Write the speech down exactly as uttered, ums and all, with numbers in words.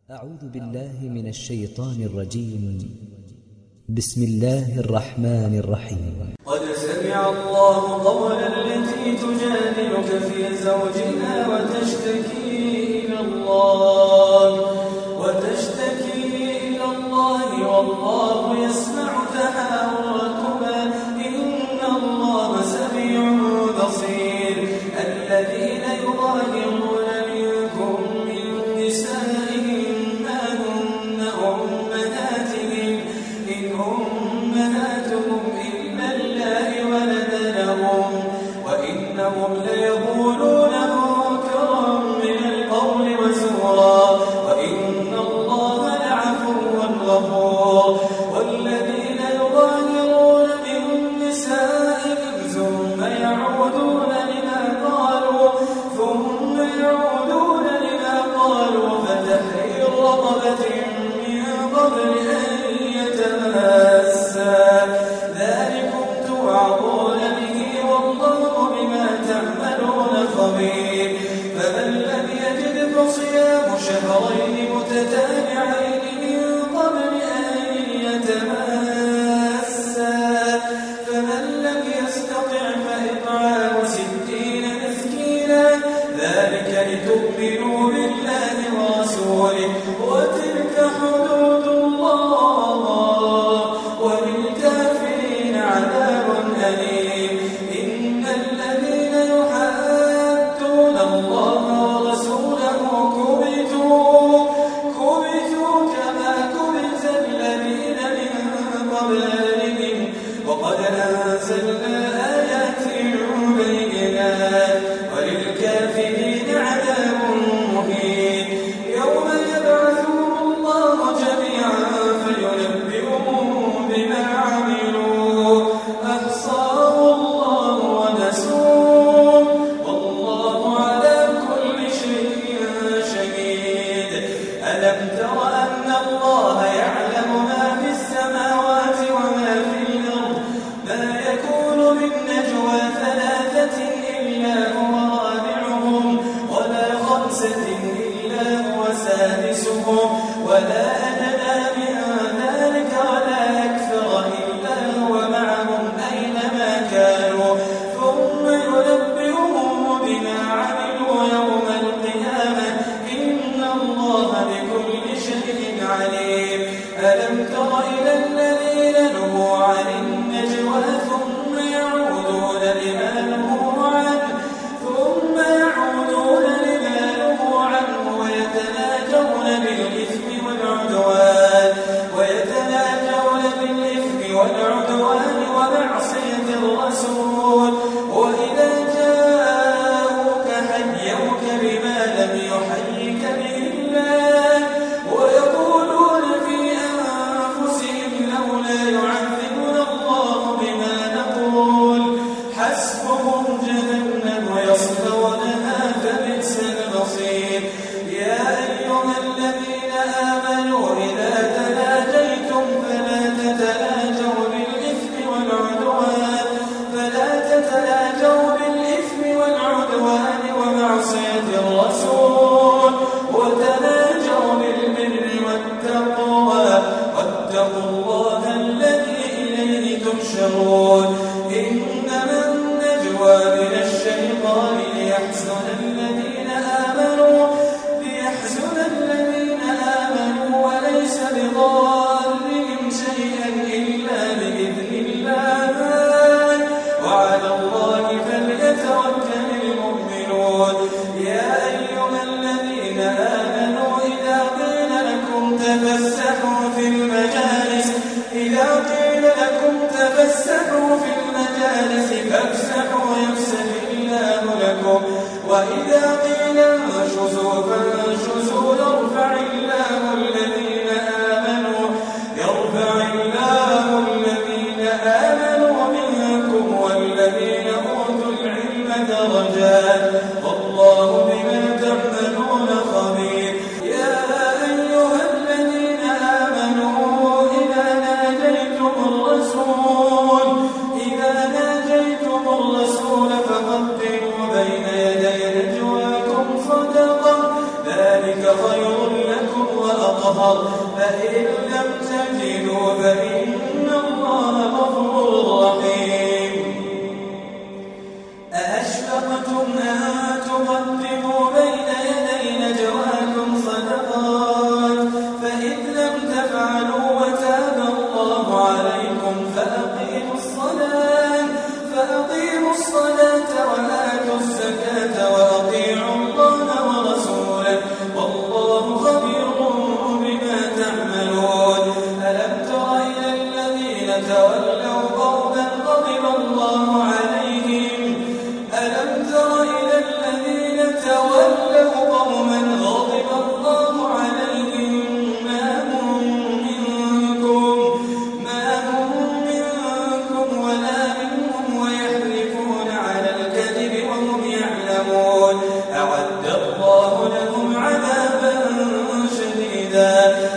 أعوذ بالله من الشيطان الرجيم. بسم الله الرحمن الرحيم. قد سمع الله قول التي تجادلك في زوجها وتشتكي إلى الله وتشتكي إلى الله والله يسمع تحاوركما إن الله سميع بصير. الذين يظاهرون منكم من نسائهم ما هن أمهاتهم إن أمهاتهم إلا الله ولدنهم وإنهم ليقولون منكرا من القول وزورا وإن الله لعفو غفور. والذين يظاهرون من نسائهم ثم يعودون لما قالوا ثم يعودون لما قالوا فتحرير رقبة من قبل أن يتماسا ذلكم توعظون به والله بما تعملون خبير. فمن لم يجد فصيام شهرين متتابعين من قبل أن يتماسا فمن لم يستطع فإطعام ستين مسكينا ذلك لتؤمنوا بالله ورسوله وتلك حدود الله وللكافرين عذاب أليم. إن الذين يحادون الله ورسوله كبتوا كبتوا كما كبت الذين من قبلهم وقد أنزلنا آيات بينات وللكافرين عذاب مهين. يوم يبعثهم الله جميعا فينبئهم بما عملوا أحصاه الله ونسوه والله على كل شيء شهيد. ألم تر أن الله يعلم ما في السماوات وما في الأرض ما يكون من نجوى ثلاثة إلا هو رابعهم ولا خمسة إلا هو سادسهم ولا أدنى من ذلك ولا أكثر إلا هو معهم أينما كانوا ثم ينبئهم بما عملوا يوم القيامة إن الله بكل شيء عليم. ألم تر إلى الذين نهوا عن النجوى ثم يعودون لما نهوا عنه ثم يعودون لما نهوا عنه ويتناجون بالإثم والعدوان ويتناجون بالإثم والعدوان ومعصية الرسول وإذا جاءوك حيوك بما لم يحيك به الله ويقولون في أنفسهم لولا يعذبنا الله بما نقول حسبهم جهنم يصلونها فبئس المصير. يا أيها الذين ظهر فإن لم تجدوا فإن الله غفور رحيم أأشفقتم أن تقدموا بين يدي نجواكم صدقات فإذ لم تفعلوا وتاب الله عليكم فأقيموا الصلاة فأقيموا الصلاة وآتوا الزكاة وأطيعوا الله ورسوله والله خبير بما تعملون ألم تر إلى الذين تولوا قوما غضب الله عليهم ألم تر إلى الذين تولوا قوما غضب الله عليهم ما هم منكم ما هم منكم ولا منهم ويحلفون على الكذب وهم يعلمون أعد الله لهم عذابا شديدا